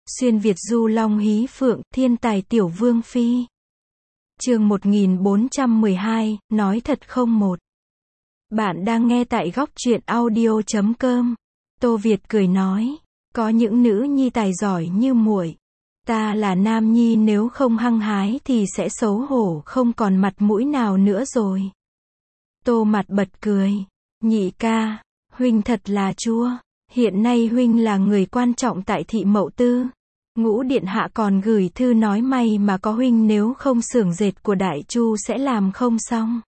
Xuyên Việt du long hí phượng, thiên tài tiểu vương phi. Chương 1412, nói thật không một. Bạn đang nghe tại góc truyện audio.com. Tô Việt cười nói, có những nữ nhi tài giỏi như muội. Ta là nam nhi, nếu không hăng hái thì sẽ xấu hổ không còn mặt mũi nào nữa rồi. Tô Mặt bật cười, nhị ca, huynh thật là chua. Hiện nay huynh là người quan trọng tại thị Mậu Tư. Ngũ điện hạ còn gửi thư nói may mà có huynh, nếu không xưởng dệt của Đại Chu sẽ làm không xong.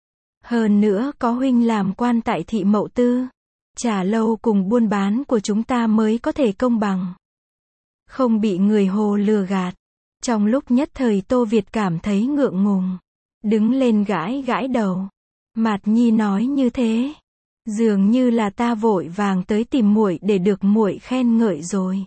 Hơn nữa có huynh làm quan tại thị Mậu Tư, trà lâu cùng buôn bán của chúng ta mới có thể công bằng, không bị người hồ lừa gạt. Trong lúc nhất thời Tô Việt cảm thấy ngượng ngùng, đứng lên gãi gãi đầu. Mạt Nhi nói như thế, dường như là ta vội vàng tới tìm muội để được muội khen ngợi rồi.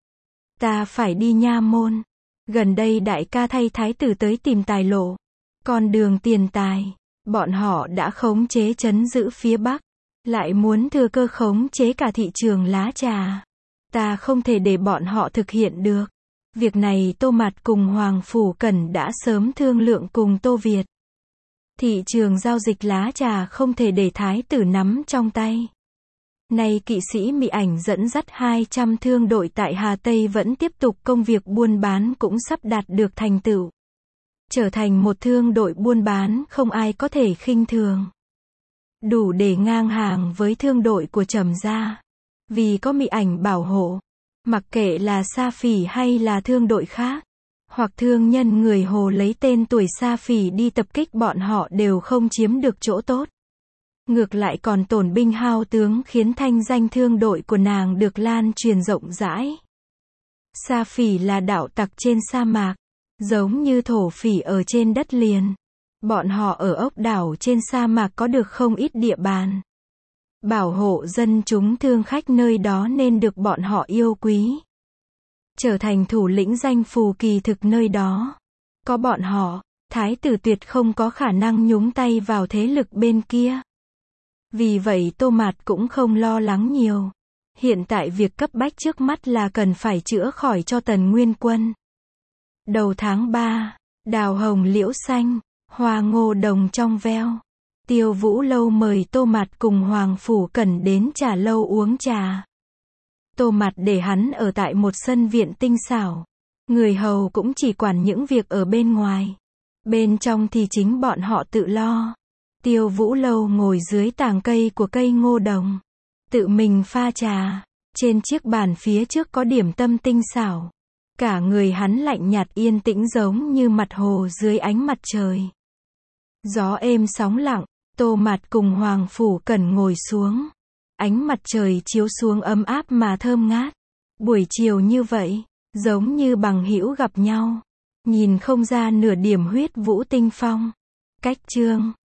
Ta phải đi nha môn. Gần đây đại ca thay thái tử tới tìm tài lộ. Con đường tiền tài, bọn họ đã khống chế trấn giữ phía Bắc, lại muốn thừa cơ khống chế cả thị trường lá trà. Ta không thể để bọn họ thực hiện được. Việc này Tô Mạt cùng Hoàng Phủ Cẩn đã sớm thương lượng cùng Tô Việt. Thị trường giao dịch lá trà không thể để thái tử nắm trong tay. Nay kỵ sĩ Mỹ Ảnh dẫn dắt 200 thương đội tại Hà Tây vẫn tiếp tục công việc buôn bán, cũng sắp đạt được thành tựu. Trở thành một thương đội buôn bán không ai có thể khinh thường. Đủ để ngang hàng với thương đội của Trầm gia. Vì có Mỹ Ảnh bảo hộ, mặc kệ là Sa Phỉ hay là thương đội khác, hoặc thương nhân người Hồ lấy tên tuổi Sa Phỉ đi tập kích bọn họ đều không chiếm được chỗ tốt. Ngược lại còn tổn binh hao tướng, khiến thanh danh thương đội của nàng được lan truyền rộng rãi. Sa Phỉ là đạo tặc trên sa mạc, giống như thổ phỉ ở trên đất liền. Bọn họ ở ốc đảo trên sa mạc có được không ít địa bàn, bảo hộ dân chúng thương khách nơi đó nên được bọn họ yêu quý. Trở thành thủ lĩnh danh phù kỳ thực nơi đó. Có bọn họ, thái tử tuyệt không có khả năng nhúng tay vào thế lực bên kia. Vì vậy Tô Mạt cũng không lo lắng nhiều. Hiện tại việc cấp bách trước mắt là cần phải chữa khỏi cho Tần Nguyên Quân. Đầu tháng 3, đào hồng liễu xanh, hoa ngô đồng trong veo. Tiêu Vũ Lâu mời Tô Mạt cùng Hoàng Phủ Cẩn đến trà lâu uống trà. Tô Mạt để hắn ở tại một sân viện tinh xảo. Người hầu cũng chỉ quản những việc ở bên ngoài. Bên trong thì chính bọn họ tự lo. Tiêu Vũ Lâu ngồi dưới tàng cây của cây ngô đồng, tự mình pha trà. Trên chiếc bàn phía trước có điểm tâm tinh xảo. Cả người hắn lạnh nhạt yên tĩnh giống như mặt hồ dưới ánh mặt trời. Gió êm sóng lặng, Tô Mạt cùng Hoàng Phủ Cẩn ngồi xuống. Ánh mặt trời chiếu xuống ấm áp mà thơm ngát. Buổi chiều như vậy, giống như bằng hữu gặp nhau. Nhìn không ra nửa điểm huyết vũ tinh phong. Cách chương